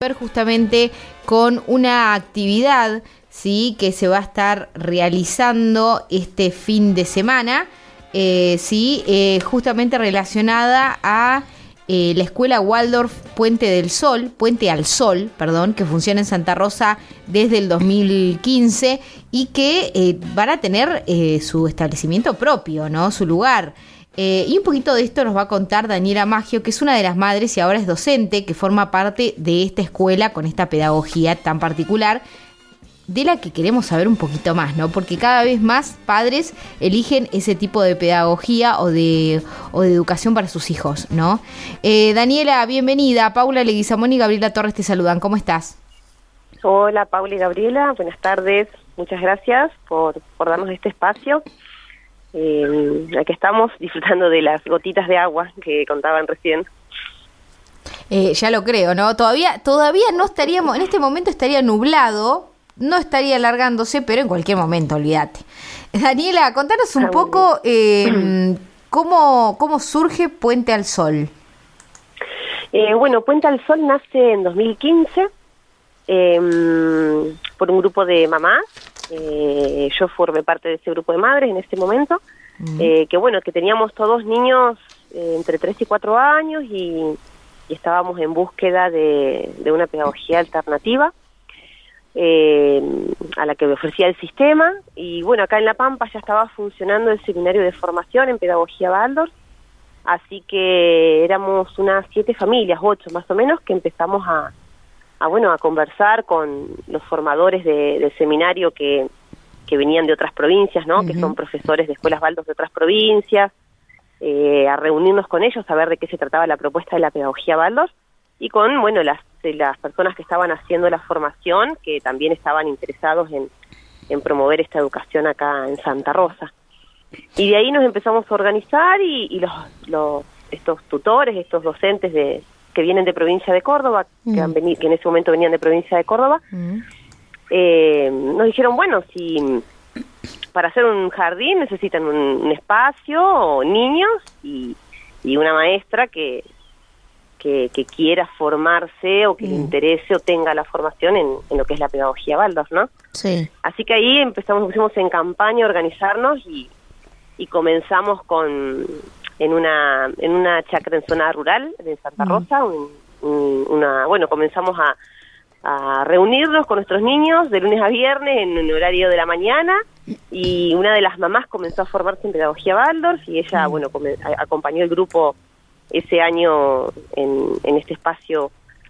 Ver justamente con una actividad, ¿sí?, que se va a estar realizando este fin de semana, justamente relacionada a la escuela Waldorf Puente al Sol, que funciona en Santa Rosa desde el 2015 y que van a tener su establecimiento propio, ¿no?, su lugar. Y un poquito de esto nos va a contar Daniela Maggio, que es una de las madres y ahora es docente, que forma parte de esta escuela con esta pedagogía tan particular, de la que queremos saber un poquito más, ¿no? Porque cada vez más padres eligen ese tipo de pedagogía o de educación para sus hijos, ¿no? Daniela, bienvenida. Paula Leguizamón y Gabriela Torres te saludan. ¿Cómo estás? Hola, Paula y Gabriela. Buenas tardes. Muchas gracias por darnos este espacio. Aquí estamos disfrutando de las gotitas de agua que contaban recién. Ya lo creo, ¿no? Todavía no estaríamos, en este momento estaría nublado, no estaría alargándose, pero en cualquier momento, olvídate. Daniela, contanos un poco cómo surge Puente al Sol. Bueno, Puente al Sol nace en 2015 por un grupo de mamás. Yo formé parte de ese grupo de madres en ese momento, que teníamos todos niños entre 3 y 4 años y estábamos en búsqueda de una pedagogía alternativa a la que me ofrecía el sistema. Y bueno, acá en La Pampa ya estaba funcionando el seminario de formación en pedagogía Waldorf, así que éramos unas 7 familias, 8 más o menos, que empezamos a conversar con los formadores del seminario que venían de otras provincias, ¿no? Que son profesores de escuelas Waldorf de otras provincias, a reunirnos con ellos, a ver de qué se trataba la propuesta de la pedagogía Waldorf, y con, las personas que estaban haciendo la formación, que también estaban interesados en promover esta educación acá en Santa Rosa. Y de ahí nos empezamos a organizar y estos tutores, estos docentes que vienen de provincia de Córdoba, que en ese momento venían de provincia de Córdoba, nos dijeron, si para hacer un jardín necesitan un espacio, niños y una maestra que quiera formarse o que le interese o tenga la formación en lo que es la pedagogía Waldorf, ¿no? Sí. Así que ahí pusimos en campaña a organizarnos y comenzamos en una chacra en zona rural de Santa Rosa, comenzamos a reunirnos con nuestros niños de lunes a viernes en el horario de la mañana, y una de las mamás comenzó a formarse en pedagogía Waldorf y ella, acompañó el grupo ese año en este espacio,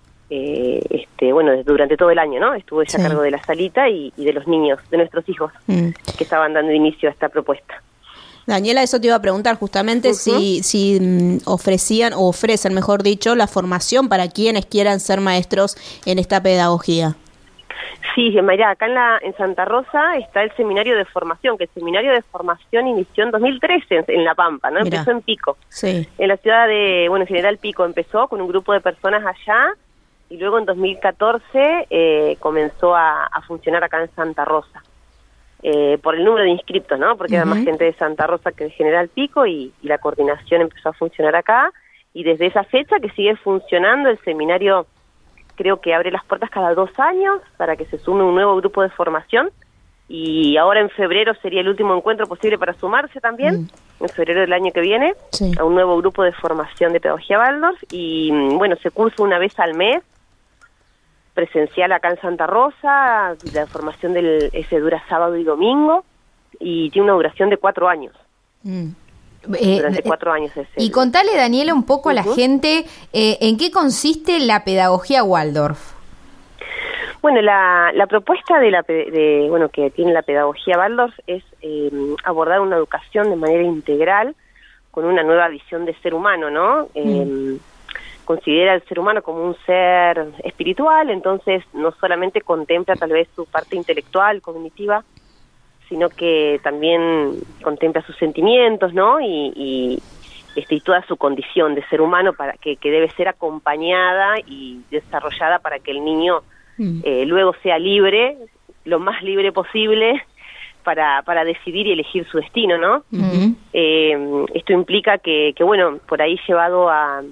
durante todo el año, ¿no? Estuvo ella a cargo de la salita y de los niños, de nuestros hijos, que estaban dando inicio a esta propuesta. Daniela, eso te iba a preguntar justamente, si ofrecían o ofrecen, mejor dicho, la formación para quienes quieran ser maestros en esta pedagogía. Sí, Mayra, acá en Santa Rosa está el seminario de formación, que el seminario de formación inició en 2013 en La Pampa, ¿no? Mirá. Empezó en Pico. Sí. En la ciudad de, General Pico empezó con un grupo de personas allá, y luego en 2014 comenzó a funcionar acá en Santa Rosa. Por el número de inscriptos, ¿no? Porque era más gente de Santa Rosa que de General Pico, y la coordinación empezó a funcionar acá, y desde esa fecha que sigue funcionando el seminario. Creo que abre las puertas cada 2 años para que se sume un nuevo grupo de formación, y ahora en febrero sería el último encuentro posible para sumarse también, en febrero del año que viene, a un nuevo grupo de formación de pedagogía Waldorf, y se cursa una vez al mes, presencial acá en Santa Rosa. La formación ese dura sábado y domingo, y tiene una duración de 4 años. Durante 4 años. Y contale, Daniela, un poco a la gente en qué consiste la pedagogía Waldorf. Bueno, la propuesta que tiene la pedagogía Waldorf es abordar una educación de manera integral, con una nueva visión de ser humano, ¿no? Considera al ser humano como un ser espiritual, entonces no solamente contempla tal vez su parte intelectual, cognitiva, sino que también contempla sus sentimientos, ¿no? Y toda su condición de ser humano, para que debe ser acompañada y desarrollada para que el niño luego sea libre, lo más libre posible, para decidir y elegir su destino, ¿no? Esto implica que por ahí llevado a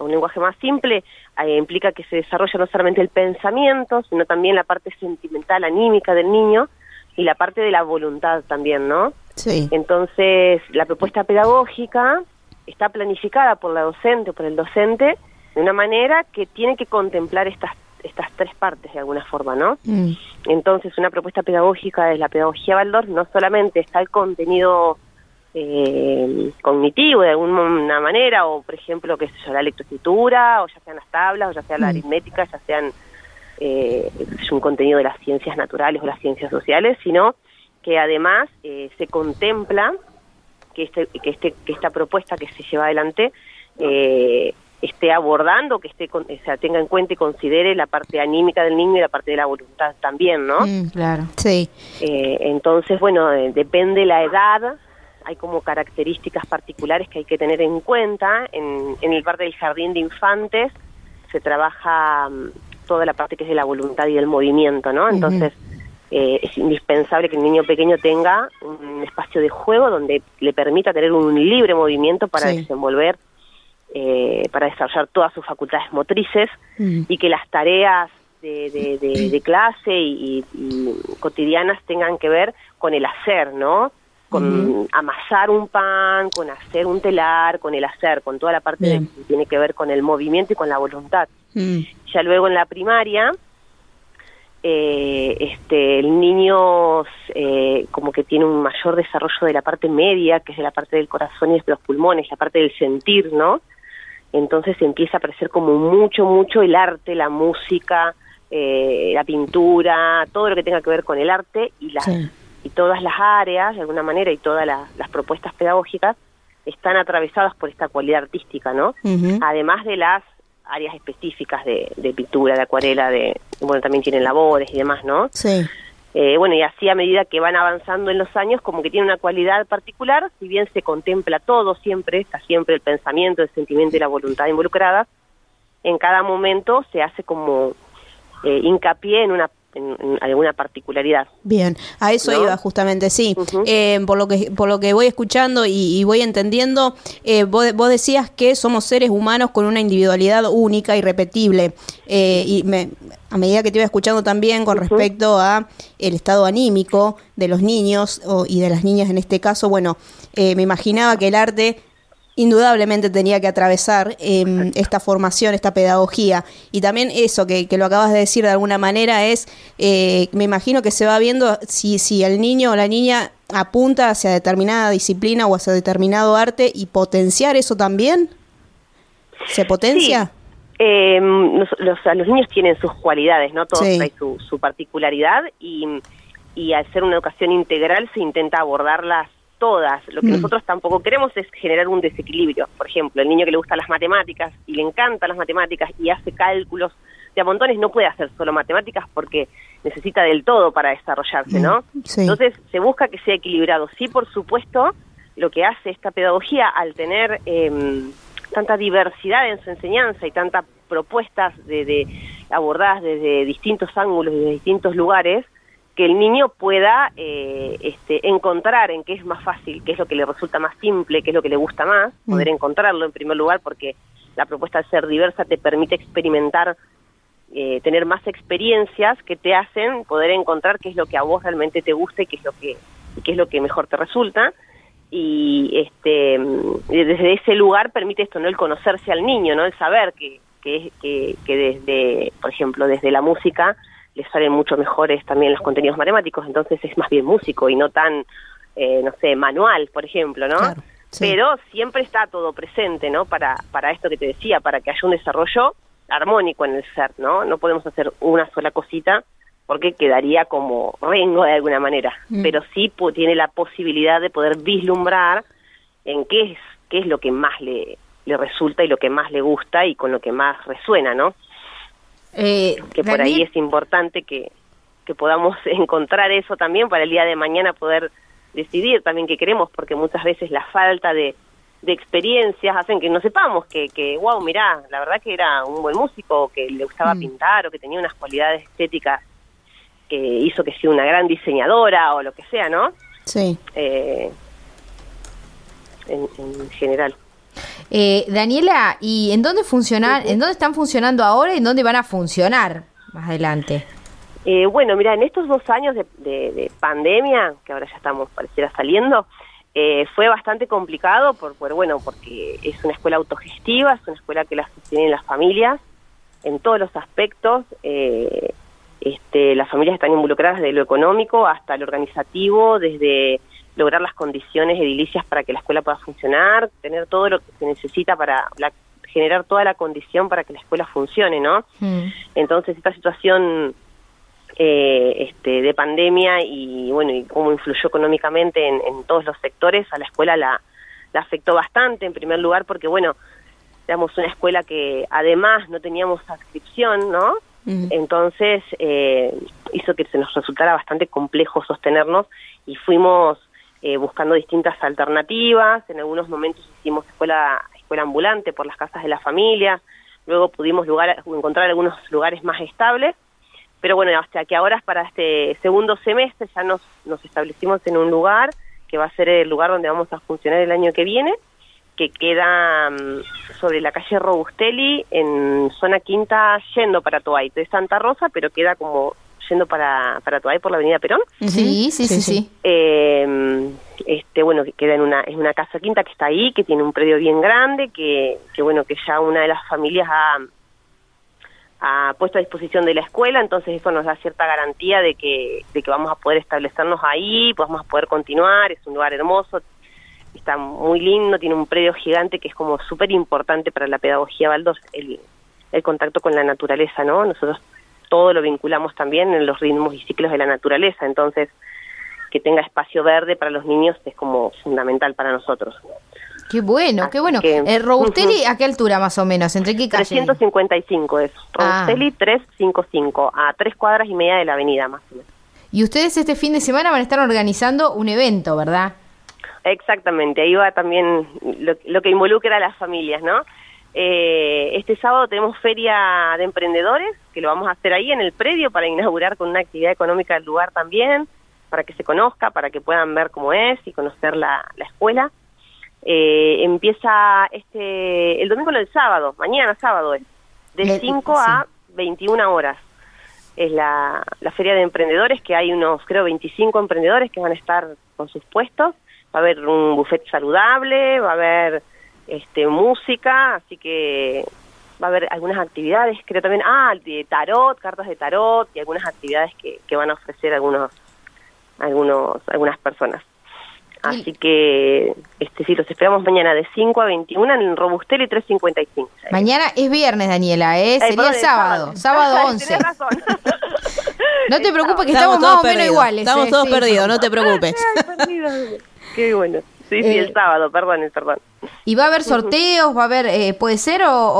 un lenguaje más simple, implica que se desarrolla no solamente el pensamiento, sino también la parte sentimental, anímica del niño, y la parte de la voluntad también, ¿no? Sí. Entonces, la propuesta pedagógica está planificada por la docente o por el docente de una manera que tiene que contemplar estas tres partes de alguna forma, ¿no? Entonces, una propuesta pedagógica de la pedagogía Waldorf no solamente está el contenido cognitivo de alguna manera, o por ejemplo, qué sé yo, la lectoescritura, o ya sean las tablas, o ya sea la aritmética, ya sean un contenido de las ciencias naturales o las ciencias sociales, sino que además se contempla que esta propuesta que se lleva adelante esté abordando, que tenga en cuenta y considere la parte anímica del niño y la parte de la voluntad también, ¿no? Claro. Sí. Entonces, bueno, depende la edad, hay como características particulares que hay que tener en cuenta. En el parte del jardín de infantes se trabaja toda la parte que es de la voluntad y del movimiento, ¿no? Entonces, es indispensable que el niño pequeño tenga un espacio de juego donde le permita tener un libre movimiento para desenvolver, para desarrollar todas sus facultades motrices, y que las tareas de clase y cotidianas tengan que ver con el hacer, ¿no? Con amasar un pan, con hacer un telar, con el hacer, con toda la parte que tiene que ver con el movimiento y con la voluntad. Ya luego en la primaria, el niño como que tiene un mayor desarrollo de la parte media, que es de la parte del corazón y de los pulmones, la parte del sentir, ¿no? Entonces empieza a aparecer como mucho el arte, la música, la pintura, todo lo que tenga que ver con el arte y todas las áreas, de alguna manera, y todas las propuestas pedagógicas están atravesadas por esta cualidad artística, ¿no? Además de las áreas específicas de pintura, de acuarela, bueno, también tienen labores y demás, ¿no? Sí. Bueno, y así a medida que van avanzando en los años, como que tiene una cualidad particular, si bien se contempla todo siempre, está siempre el pensamiento, el sentimiento y la voluntad involucradas, en cada momento se hace como hincapié en alguna particularidad. Bien, a eso iba justamente, sí. Por lo que voy escuchando y voy entendiendo, vos decías que somos seres humanos con una individualidad única y repetible. A medida que te iba escuchando también con respecto a el estado anímico de los niños y de las niñas en este caso, bueno, me imaginaba que el arte indudablemente tenía que atravesar esta formación, esta pedagogía, y también eso que lo acabas de decir de alguna manera es, me imagino que se va viendo si el niño o la niña apunta hacia determinada disciplina o hacia determinado arte, y potenciar eso también. ¿Se potencia? Sí. Los niños tienen sus cualidades, ¿no? Todos traen su particularidad, y al ser una educación integral se intenta abordarlas todas. Lo que nosotros tampoco queremos es generar un desequilibrio. Por ejemplo, el niño que le gustan las matemáticas y le encantan las matemáticas y hace cálculos de a montones, no puede hacer solo matemáticas porque necesita del todo para desarrollarse, ¿no? Sí. Entonces se busca que sea equilibrado. Sí, por supuesto, lo que hace esta pedagogía al tener tanta diversidad en su enseñanza y tantas propuestas abordadas desde distintos ángulos y desde distintos lugares, que el niño pueda encontrar en qué es más fácil, qué es lo que le resulta más simple, qué es lo que le gusta más, poder encontrarlo en primer lugar, porque la propuesta de ser diversa te permite experimentar, tener más experiencias que te hacen poder encontrar qué es lo que a vos realmente te gusta y qué es lo que mejor te resulta, y desde ese lugar permite esto, ¿no? El conocerse al niño, ¿no? El saber que desde, por ejemplo, desde la música les salen mucho mejores también los contenidos matemáticos, entonces es más bien músico y no tan, no sé, manual, por ejemplo, ¿no? Claro, sí. Pero siempre está todo presente, ¿no? Para esto que te decía, para que haya un desarrollo armónico en el ser, ¿no? No podemos hacer una sola cosita porque quedaría como rengo de alguna manera, pero sí tiene la posibilidad de poder vislumbrar en qué es lo que más le resulta y lo que más le gusta y con lo que más resuena, ¿no? Que por ahí es importante que podamos encontrar eso también para el día de mañana poder decidir también qué queremos, porque muchas veces la falta de experiencias hacen que no sepamos que wow, mirá, la verdad que era un buen músico, o que le gustaba pintar, o que tenía unas cualidades estéticas que hizo que sea una gran diseñadora o lo que sea, ¿no? Sí. En general. Daniela, ¿y en dónde en dónde están funcionando ahora y en dónde van a funcionar más adelante? Bueno, mira, en estos 2 años de pandemia, que ahora ya estamos, pareciera, saliendo, fue bastante complicado porque es una escuela autogestiva, es una escuela que la sostienen las familias en todos los aspectos. Las familias están involucradas desde lo económico hasta lo organizativo, desde lograr las condiciones edilicias para que la escuela pueda funcionar, tener todo lo que se necesita para generar toda la condición para que la escuela funcione, ¿no? Entonces, esta situación de pandemia y cómo influyó económicamente en todos los sectores, a la escuela la afectó bastante, en primer lugar, porque, éramos una escuela que además no teníamos adscripción, ¿no? Entonces, hizo que se nos resultara bastante complejo sostenernos y fuimos buscando distintas alternativas. En algunos momentos hicimos escuela ambulante por las casas de la familia, luego pudimos encontrar algunos lugares más estables, pero hasta que ahora para este segundo semestre ya nos establecimos en un lugar que va a ser el lugar donde vamos a funcionar el año que viene, que queda sobre la calle Robustelli, en zona quinta, yendo para Toay. De Santa Rosa, pero queda como yendo para Toay por la avenida Perón. Sí. Que queda es una casa quinta que está ahí, que tiene un predio bien grande, que ya una de las familias ha puesto a disposición de la escuela, entonces eso nos da cierta garantía de que vamos a poder establecernos ahí, vamos a poder continuar. Es un lugar hermoso, está muy lindo, tiene un predio gigante que es como súper importante para la pedagogía Waldorf, el contacto con la naturaleza, ¿no? Nosotros todo lo vinculamos también en los ritmos y ciclos de la naturaleza, entonces que tenga espacio verde para los niños es como fundamental para nosotros. Qué bueno, qué bueno. Robustelli, ¿a qué altura más o menos? ¿Entre qué calle? 355 es. Robustelli 355, a 3 cuadras y media de la avenida más o menos. Y ustedes este fin de semana van a estar organizando un evento, ¿verdad? Exactamente, ahí va también lo que involucra a las familias, ¿no? Este sábado tenemos feria de emprendedores, que lo vamos a hacer ahí en el predio para inaugurar con una actividad económica del lugar también, para que se conozca, para que puedan ver cómo es y conocer la escuela. Empieza el domingo, el sábado, mañana sábado es, de 5 a 21 horas. Es la feria de emprendedores, que hay unos, creo, 25 emprendedores que van a estar con sus puestos. Va a haber un buffet saludable, va a haber música, así que va a haber algunas actividades, creo también, de tarot, cartas de tarot y algunas actividades que van a ofrecer algunas personas. Así que sí, los esperamos mañana de 5 a 21 en el Robustelli 355. Mañana es viernes, Daniela, sería sábado 11. Tenés razón. No te preocupes, que estamos más o menos iguales. Estamos todos perdidos, no te preocupes. Qué bueno. Sí, el sábado, perdón. ¿Y va a haber sorteos? ¿Va a haber, puede ser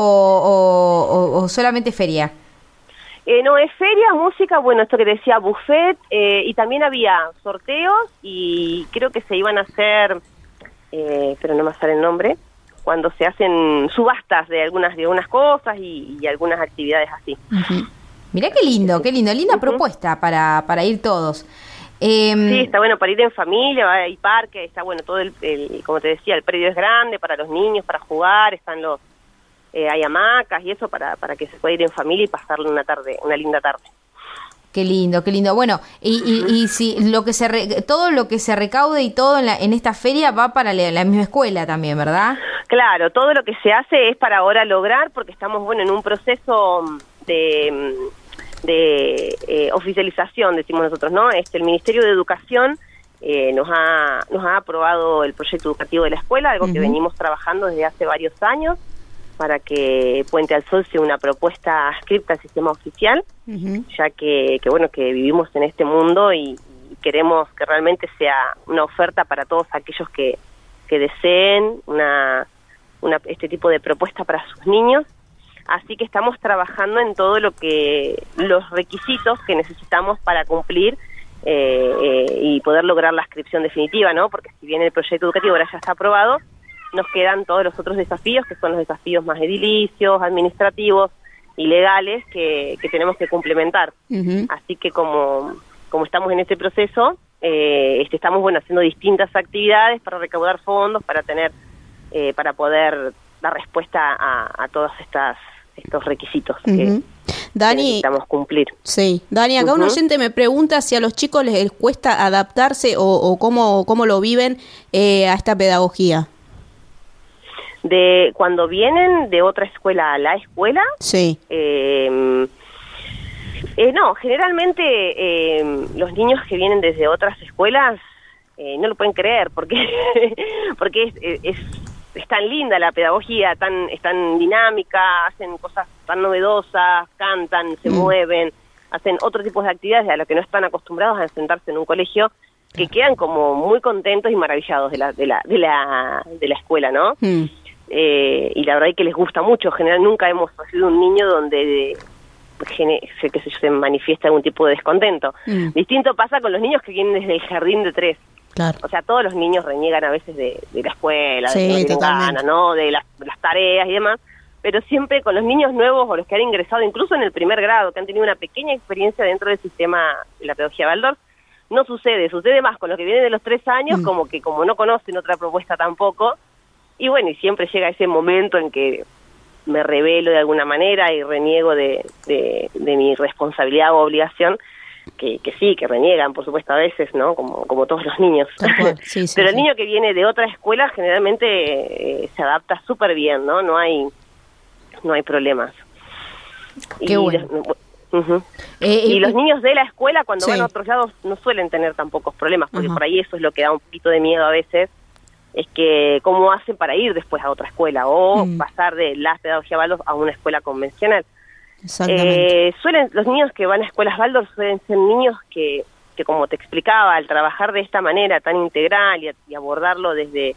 o solamente feria? No, es feria, música, esto que decía, buffet, y también había sorteos y creo que se iban a hacer, pero no me sale el nombre, cuando se hacen subastas de algunas cosas y algunas actividades así. Uh-huh. Mirá qué lindo, linda propuesta para ir todos. Sí, está bueno para ir en familia, hay parque, está bueno todo como te decía, el predio es grande para los niños, para jugar, están hay hamacas y eso para que se pueda ir en familia y pasarle una linda tarde. Qué lindo. Bueno, y si todo lo que se recaude y todo en esta feria va para la misma escuela también, ¿verdad? Claro, todo lo que se hace es para ahora lograr, porque estamos en un proceso de oficialización, decimos nosotros, ¿no? El Ministerio de Educación nos ha aprobado el proyecto educativo de la escuela, algo que venimos trabajando desde hace varios años, para que Puente al Sol sea una propuesta adscripta al sistema oficial, ya que vivimos en este mundo y queremos que realmente sea una oferta para todos aquellos que deseen este tipo de propuesta para sus niños. Así que estamos trabajando en todo los requisitos que necesitamos para cumplir y poder lograr la adscripción definitiva, ¿no? Porque si bien el proyecto educativo ahora ya está aprobado, nos quedan todos los otros desafíos, que son los desafíos más edilicios, administrativos y legales que tenemos que complementar. Así que como estamos en este proceso, estamos haciendo distintas actividades para recaudar fondos, para tener para poder dar respuesta a todos estos requisitos que Dani, necesitamos cumplir. Sí, Dani, acá un oyente me pregunta si a los chicos les cuesta adaptarse o cómo lo viven a esta pedagogía. De cuando vienen de otra escuela a la escuela, sí. No, generalmente los niños que vienen desde otras escuelas no lo pueden creer porque es tan linda la pedagogía, es tan dinámica, hacen cosas tan novedosas, cantan, se mueven, hacen otro tipo de actividades a las que no están acostumbrados a sentarse en un colegio, que quedan como muy contentos y maravillados de la escuela, ¿no? Y la verdad es que les gusta mucho. En general nunca hemos recibido un niño donde se manifiesta algún tipo de descontento. Distinto pasa con los niños que vienen desde el jardín de 3. Claro. O sea, todos los niños reniegan a veces de la escuela, sí, de que no tienen ganas, ¿no? De las tareas y demás, pero siempre con los niños nuevos o los que han ingresado incluso en el primer grado, que han tenido una pequeña experiencia dentro del sistema de la pedagogía Waldorf, no sucede más con los que vienen de los 3 años, como no conocen otra propuesta tampoco, y bueno, y siempre llega ese momento en que me rebelo de alguna manera y reniego de mi responsabilidad o obligación, que reniegan, por supuesto, a veces, ¿no? Como todos los niños. Sí, pero el niño que viene de otra escuela generalmente se adapta súper bien, ¿no? No hay problemas. Qué bueno. Y los niños de la escuela, cuando van a otros lados, no suelen tener tan pocos problemas, porque por ahí eso es lo que da un poquito de miedo a veces, es que cómo hacen para ir después a otra escuela o pasar de la pedagogía Waldorf a una escuela convencional. Exactamente. Los niños que van a escuelas Waldorf suelen ser niños que como te explicaba, al trabajar de esta manera tan integral y abordarlo desde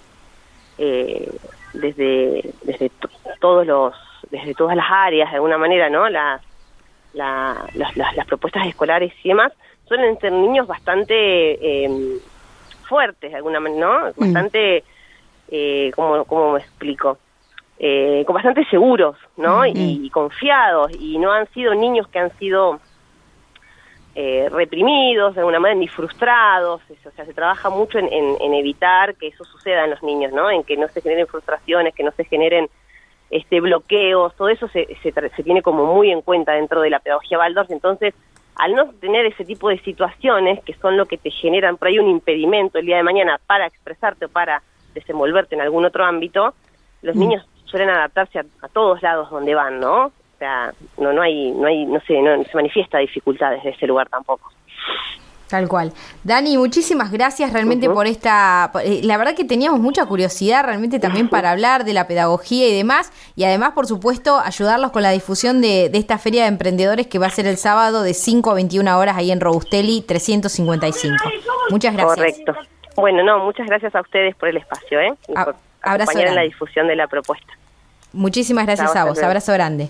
todas las áreas de alguna manera, ¿no? Las propuestas escolares y demás, suelen ser niños bastante fuertes de alguna manera, ¿no? Bastante, ¿cómo me explico? Con bastante seguros, ¿no? Y confiados, y no han sido niños que han sido reprimidos de alguna manera, ni frustrados. O sea, se trabaja mucho en evitar que eso suceda en los niños, ¿no? En que no se generen frustraciones, que no se generen bloqueos, todo eso se tiene como muy en cuenta dentro de la pedagogía Waldorf. Entonces, al no tener ese tipo de situaciones que son lo que te generan por ahí un impedimento el día de mañana para expresarte o para desenvolverte en algún otro ámbito, los niños suelen adaptarse a todos lados donde van, ¿no? O sea, no se manifiesta dificultad desde ese lugar tampoco. Tal cual. Dani, muchísimas gracias realmente por esta... La verdad que teníamos mucha curiosidad realmente también para hablar de la pedagogía y demás, y además, por supuesto, ayudarlos con la difusión de esta feria de emprendedores que va a ser el sábado de 5 a 21 horas ahí en Robustelli 355. Muchas gracias. Correcto. Bueno, muchas gracias a ustedes por el espacio, y por acompañar en la difusión de la propuesta. Muchísimas gracias a vos. Abrazo grande.